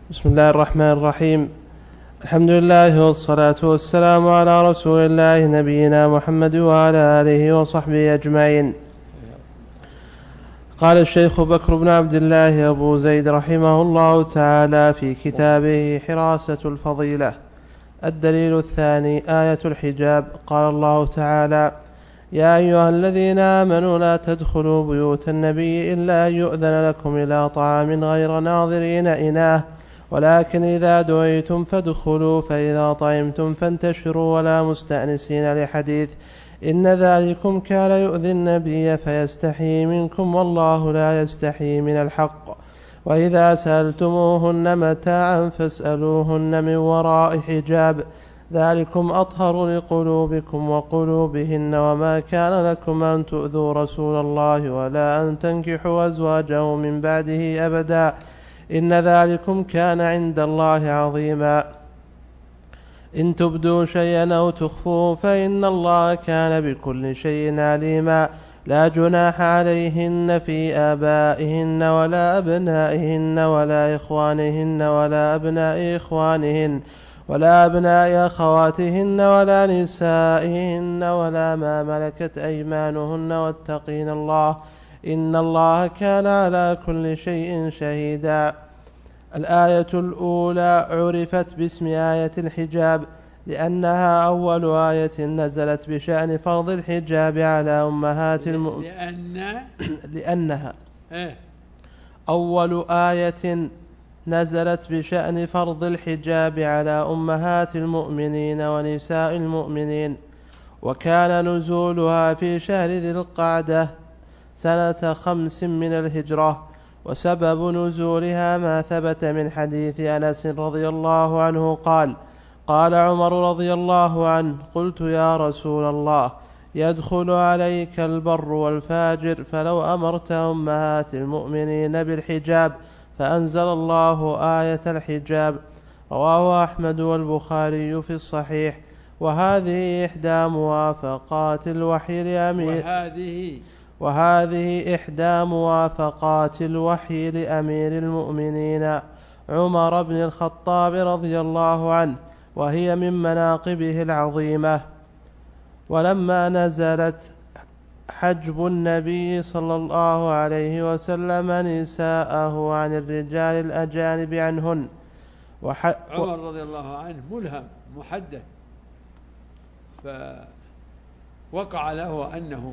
بسم الله الرحمن الرحيم. الحمد لله والصلاة والسلام على رسول الله نبينا محمد وعلى آله وصحبه أجمعين. قال الشيخ بكر بن عبد الله أبو زيد رحمه الله تعالى في كتابه حراسة الفضيلة: الدليل الثاني آية الحجاب. قال الله تعالى: يا أيها الذين آمنوا لا تدخلوا بيوت النبي إلا أن يؤذن لكم إلى طعام غير ناظرين إناه ولكن إذا دعيتم فادخلوا فإذا طعمتم فانتشروا ولا مستأنسين لحديث إن ذلكم كان يؤذي النبي فيستحيي منكم والله لا يستحيي من الحق وإذا سألتموهن متاعا فاسألوهن من وراء حجاب ذلكم أطهر لقلوبكم وقلوبهن وما كان لكم أن تؤذوا رسول الله ولا أن تنكحوا أزواجه من بعده أبدا إن ذلكم كان عند الله عظيما. إن تبدوا شيئا أو تخفوه فإن الله كان بكل شيء عليما. لا جناح عليهن في آبائهن ولا أبنائهن ولا إخوانهن ولا أبناء إخوانهن ولا أبناء أخواتهن ولا نسائهن ولا ما ملكت أيمانهن واتقين الله إن الله كان على كل شيء شهيدا. الآية الأولى عرفت باسم آية الحجاب لأنها أول آية نزلت بشأن فرض الحجاب على أمهات المؤمنين. لأنها أول آية نزلت بشأن فرض الحجاب على أمهات المؤمنين ونساء المؤمنين، وكان نزولها في شهر ذي القعدة سنة 5 من الهجرة. وسبب نزولها ما ثبت من حديث أنس رضي الله عنه قال: قال عمر رضي الله عنه: قلت يا رسول الله يدخل عليك البر والفاجر فلو أمرت أمهات المؤمنين بالحجاب فأنزل الله آية الحجاب. رواه أحمد والبخاري في الصحيح. وهذه إحدى موافقات الوحي لأمير المؤمنين عمر بن الخطاب رضي الله عنه، وهي من مناقبه العظيمة. ولما نزلت حجب النبي صلى الله عليه وسلم نساءه عن الرجال الأجانب عنهن عمر رضي الله عنه ملهم محدث، فوقع له أنه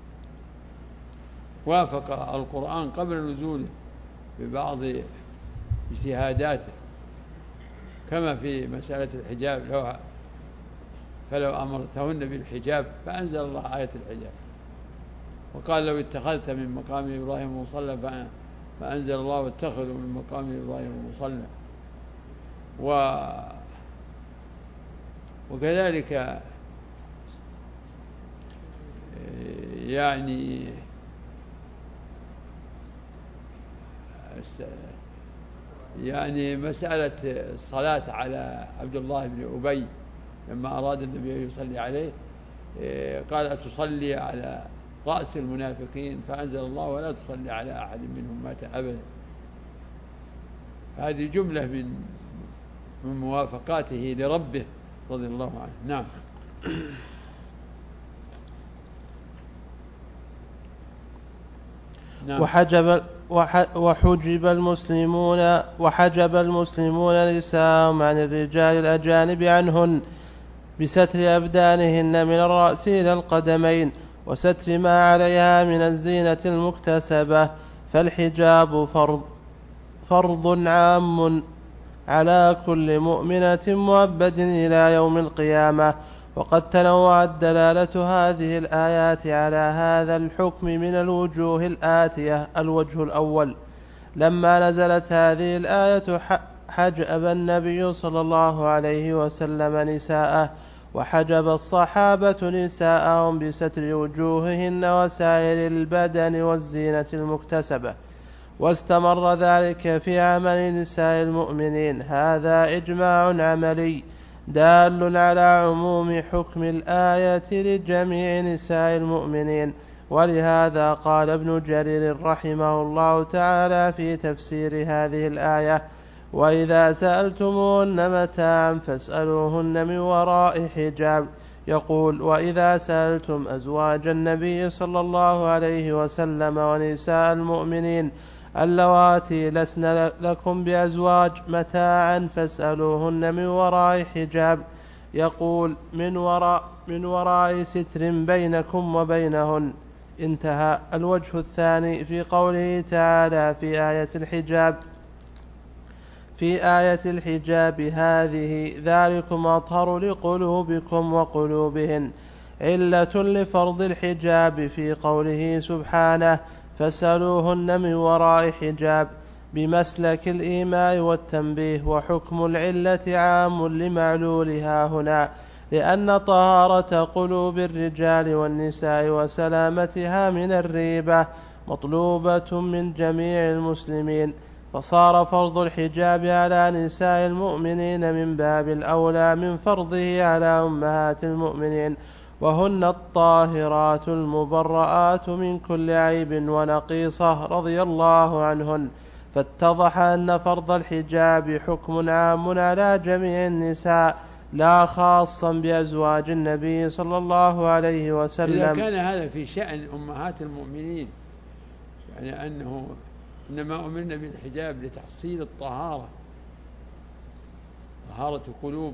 وافق القرآن قبل نزوله ببعض اجتهاداته، كما في مسألة الحجاب فلو أمرتهن بالحجاب فأنزل الله آية الحجاب. وقال: لو اتخذت من مقام إبراهيم مصلى فأنزل الله: واتخذوا من مقام إبراهيم مصلى. وكذلك يعني مسألة الصلاة على عبد الله بن أبي لما أراد النبي أن يصلي عليه قال: أتصلي على رأس المنافقين؟ فأنزل الله: ولا تصلي على أحد منهم مات أبدا. هذه جملة من موافقاته لربه رضي الله عنه. نعم. وحجب المسلمون نساءهم عن الرجال الأجانب عنهن بستر أبدانهن من الرأس إلى القدمين وستر ما عليها من الزينة المكتسبة. فالحجاب فرض عام على كل مؤمنة مؤبد إلى يوم القيامة. وقد تنوعت دلالة هذه الآيات على هذا الحكم من الوجوه الآتية: الوجه الأول: لما نزلت هذه الآية حجب النبي صلى الله عليه وسلم نساءه، وحجب الصحابة نساءهم بستر وجوههن وسائر البدن والزينة المكتسبة، واستمر ذلك في عمل نساء المؤمنين. هذا إجماع عملي دال على عموم حكم الآية لجميع نساء المؤمنين. ولهذا قال ابن جرير رحمه الله تعالى في تفسير هذه الآية: وإذا سألتموهن متاعا فاسألوهن من وراء حجاب. يقول: وإذا سألتم أزواج النبي صلى الله عليه وسلم ونساء المؤمنين اللواتي لسن لكم بأزواج متاعا فاسألوهن من وراء حجاب. يقول: من وراء ستر بينكم وبينهن. انتهى. الوجه الثاني في قوله تعالى في آية الحجاب هذه: ذلكم أطهر لقلوبكم وقلوبهن. علة لفرض الحجاب في قوله سبحانه: فاسألوهن من وراء حجاب، بمسلك الإيماء والتنبيه. وحكم العلة عام لمعلولها هنا، لأن طهارة قلوب الرجال والنساء وسلامتها من الريبة مطلوبة من جميع المسلمين، فصار فرض الحجاب على نساء المؤمنين من باب الأولى من فرضه على أمهات المؤمنين، وهن الطاهرات المبرآت من كل عيب ونقيصة رضي الله عنهن. فاتضح أن فرض الحجاب حكم عام على جميع النساء لا خاصا بأزواج النبي صلى الله عليه وسلم. إذا كان هذا في شأن أمهات المؤمنين، يعني أنه إنما أمرنا بالحجاب لتحصيل الطهارة، طهارة قلوب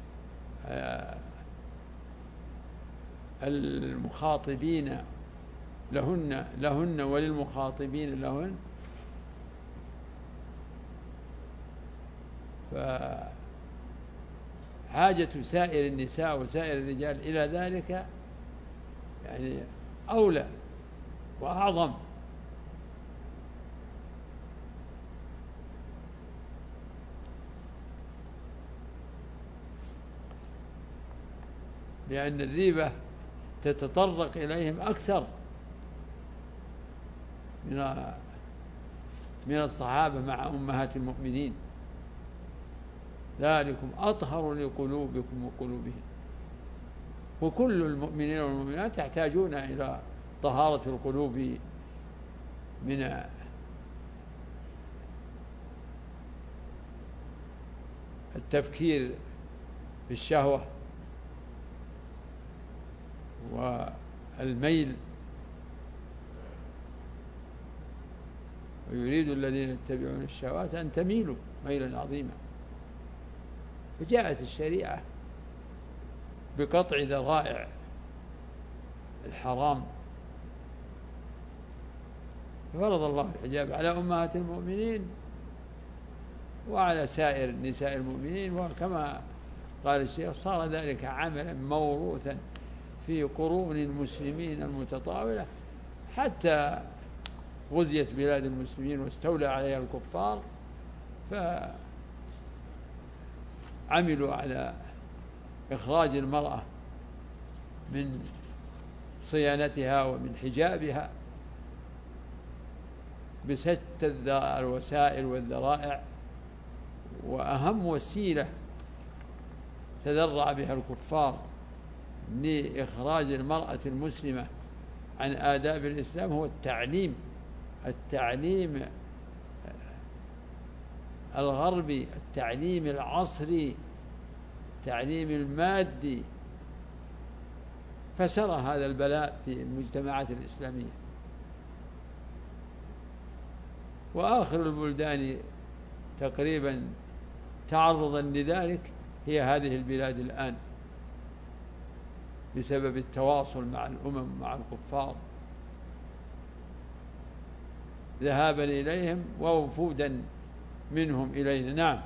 المخاطبين لهن وللمخاطبين لهن، فحاجة سائر النساء وسائر الرجال إلى ذلك يعني أولى وأعظم. لأن الريبة تتطرق إليهم أكثر من الصحابة مع أمهات المؤمنين. ذلكم أطهر لقلوبكم وقلوبهم. وكل المؤمنين والمؤمنات يحتاجون إلى طهارة القلوب من التفكير بالشهوة والميل، ويريد الذين يتبعون الشهوات أن تميلوا ميلا عظيما. فجاءت الشريعة بقطع ذرائع الحرام، فرض الله الحجاب على أمهات المؤمنين وعلى سائر نساء المؤمنين. وكما قال الشيخ صار ذلك عملا موروثا في قرون المسلمين المتطاولة، حتى غزيت بلاد المسلمين واستولى عليها الكفار، فعملوا على إخراج المرأة من صيانتها ومن حجابها بشتى الوسائل والذرائع. وأهم وسيلة تذرع بها الكفار لإخراج المرأة المسلمة عن آداب الإسلام هو التعليم الغربي، التعليم العصري، التعليم المادي. فسرى هذا البلاء في المجتمعات الإسلامية. وآخر البلدان تقريبا تعرضا لذلك هي هذه البلاد الآن، بسبب التواصل مع الأمم مع الكفار، ذهابا إليهم ووفودا منهم إلينا. نعم.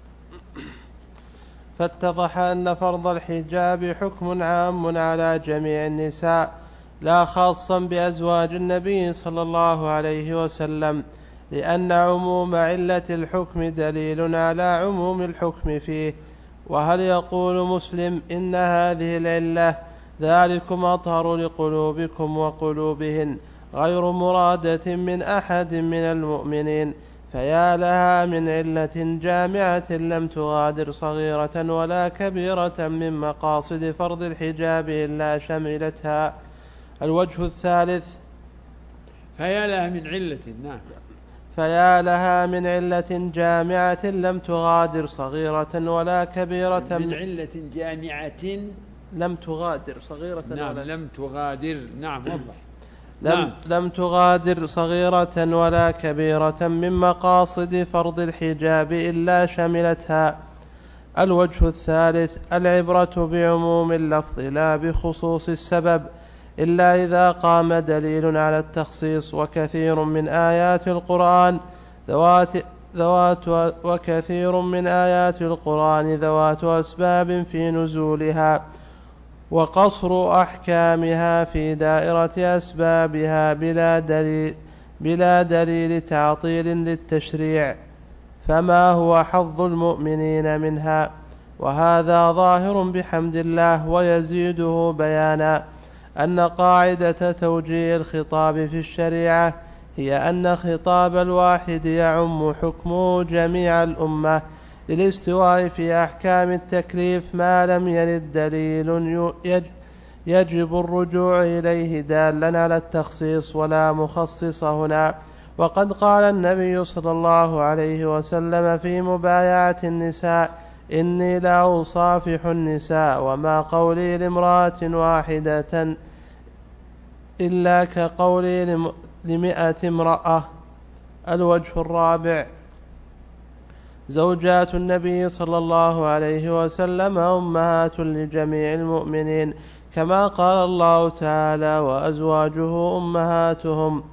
فاتضح أن فرض الحجاب حكم عام على جميع النساء لا خاصا بأزواج النبي صلى الله عليه وسلم، لأن عموم علة الحكم دليل على عموم الحكم فيه. وهل يقول مسلم إن هذه العلة ذلكم أطهر لقلوبكم وقلوبهن غير مرادة من أحد من المؤمنين؟ فيا لها من علة جامعة لم تغادر صغيرة ولا كبيرة من مقاصد فرض الحجاب إلا شملتها. الوجه الثالث: فيا لها من علة. نعم. فيا لها من علة جامعة لم تغادر صغيرة ولا كبيرة. من علة جامعة لم تغادر صغيرة. نعم ولا لم تغادر. نعم وضح. لم تغادر صغيرة ولا كبيرة من مقاصد فرض الحجاب إلا شملتها. الوجه الثالث: العبرة بعموم اللفظ لا بخصوص السبب إلا إذا قام دليل على التخصيص. وكثير من آيات القرآن ذوات أسباب في نزولها، وقصر أحكامها في دائرة أسبابها بلا دليل تعطيل للتشريع، فما هو حظ المؤمنين منها؟ وهذا ظاهر بحمد الله. ويزيده بيانا أن قاعدة توجيه الخطاب في الشريعة هي أن خطاب الواحد يعم حكمه جميع الأمة للاستواء في أحكام التكليف ما لم يرد دليل يجب الرجوع إليه دالا على التخصيص ولا مخصص هنا. وقد قال النبي صلى الله عليه وسلم في مبايعة النساء: إني لا أصافح النساء وما قولي لامرأة واحدة إلا كقولي 100 امرأة. الوجه الرابع: زوجات النبي صلى الله عليه وسلم أمهات لجميع المؤمنين، كما قال الله تعالى: وأزواجه أمهاتهم.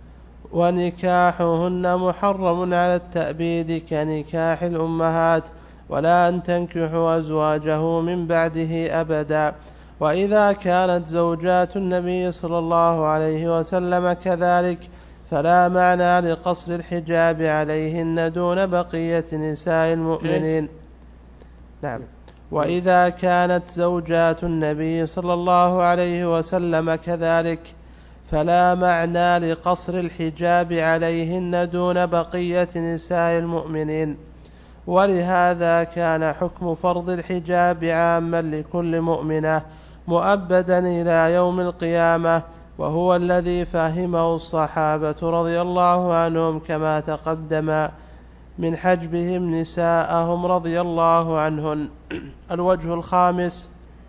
ونكاحهن محرم على التأبيد كنكاح الأمهات، ولا أن تنكحوا أزواجه من بعده أبدا. وإذا كانت زوجات النبي صلى الله عليه وسلم كذلك فلا معنى لقصر الحجاب عليهن دون بقية نساء المؤمنين. نعم. وإذا كانت زوجات النبي صلى الله عليه وسلم كذلك فلا معنى لقصر الحجاب عليهن دون بقية نساء المؤمنين. ولهذا كان حكم فرض الحجاب عاما لكل مؤمنة مؤبدا إلى يوم القيامة، وهو الذي فهمه الصحابة رضي الله عنهم كما تقدم من حجبهم نساءهم رضي الله عنهن. الوجه الخامس: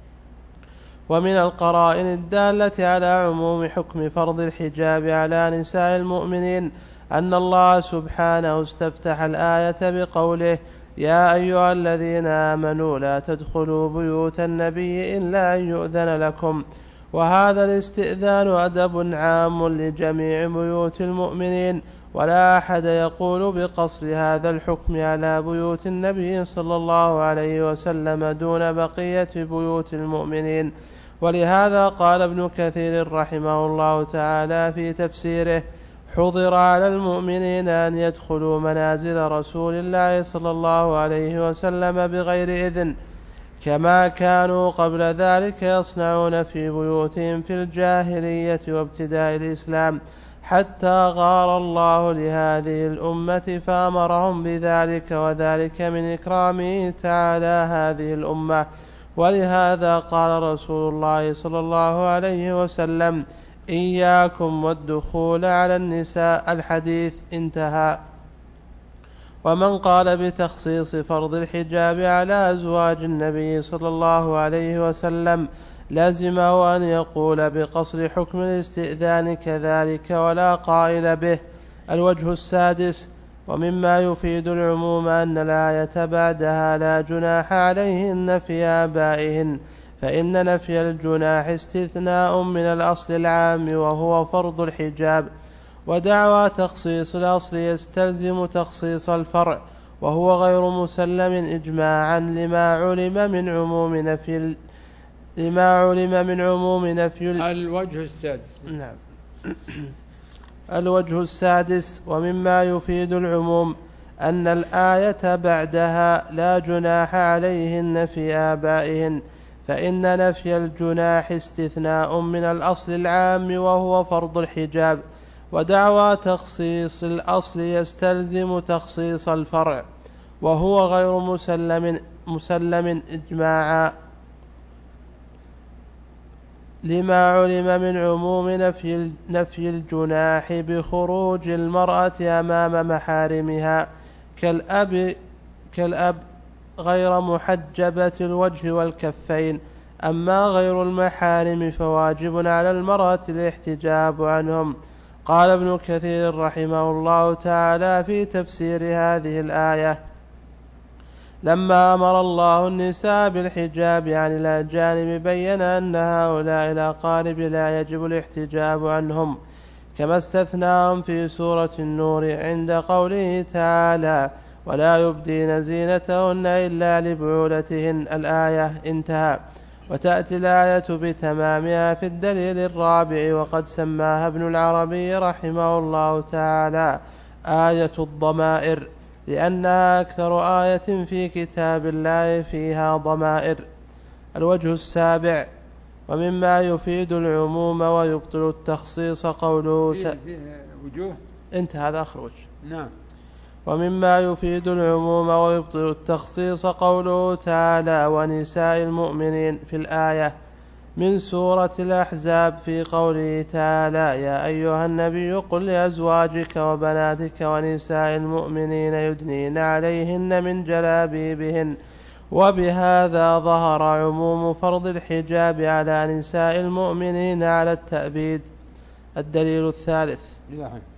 ومن القرائن الدالة على عموم حكم فرض الحجاب على نساء المؤمنين أن الله سبحانه استفتح الآية بقوله: يا أيها الذين آمنوا لا تدخلوا بيوت النبي إلا أن يؤذن لكم. وهذا الاستئذان أدب عام لجميع بيوت المؤمنين، ولا أحد يقول بقصر هذا الحكم على بيوت النبي صلى الله عليه وسلم دون بقية بيوت المؤمنين. ولهذا قال ابن كثير رحمه الله تعالى في تفسيره: حضر على المؤمنين أن يدخلوا منازل رسول الله صلى الله عليه وسلم بغير إذن، كما كانوا قبل ذلك يصنعون في بيوتهم في الجاهلية وابتداء الإسلام، حتى غار الله لهذه الأمة فأمرهم بذلك، وذلك من إكرامه تعالى هذه الأمة. ولهذا قال رسول الله صلى الله عليه وسلم: إياكم والدخول على النساء. الحديث انتهى. ومن قال بتخصيص فرض الحجاب على أزواج النبي صلى الله عليه وسلم لازمه أن يقول بقصر حكم الاستئذان كذلك، ولا قائل به. الوجه السادس: ومما يفيد العموم أن الآية بعدها لا جناح عليهن في آبائهن، فإن نفي الجناح استثناء من الأصل العام وهو فرض الحجاب، ودعوى تخصيص الأصل يستلزم تخصيص الفرع، وهو غير مسلم إجماعا لما علم من عموم نفي الوجه السادس. نعم. الوجه السادس: ومما يفيد العموم أن الآية بعدها لا جناح عليهن في آبائهن، فإن نفي الجناح استثناء من الأصل العام وهو فرض الحجاب، ودعوى تخصيص الأصل يستلزم تخصيص الفرع، وهو غير مسلم إجماعا لما علم من عموم نفي الجناح بخروج المرأة أمام محارمها كالأب غير محجبة الوجه والكفين. أما غير المحارم فواجب على المرأة الاحتجاب عنهم. قال ابن كثير رحمه الله تعالى في تفسير هذه الآية: لما أمر الله النساء بالحجاب عن الأجانب بين أن هؤلاء الأقارب لا يجب الاحتجاب عنهم، كما استثناهم في سورة النور عند قوله تعالى: ولا يبدين زينتهن إلا لبعولتهن الآية انتهى. وتأتي الآية بتمامها في الدليل الرابع، وقد سماها ابن العربي رحمه الله تعالى آية الضمائر، لأنها أكثر آية في كتاب الله فيها ضمائر. الوجه السابع: ومما يفيد العموم ويبطل التخصيص قوله فيه وجوه انتهى هذا آخر وجه. نعم. ومما يفيد العموم ويبطل التخصيص قوله تعالى: ونساء المؤمنين في الآية من سورة الأحزاب في قوله تعالى: يا أيها النبي قل لأزواجك وبناتك ونساء المؤمنين يدنين عليهن من جلابيبهن. وبهذا ظهر عموم فرض الحجاب على نساء المؤمنين على التأبيد. الدليل الثالث: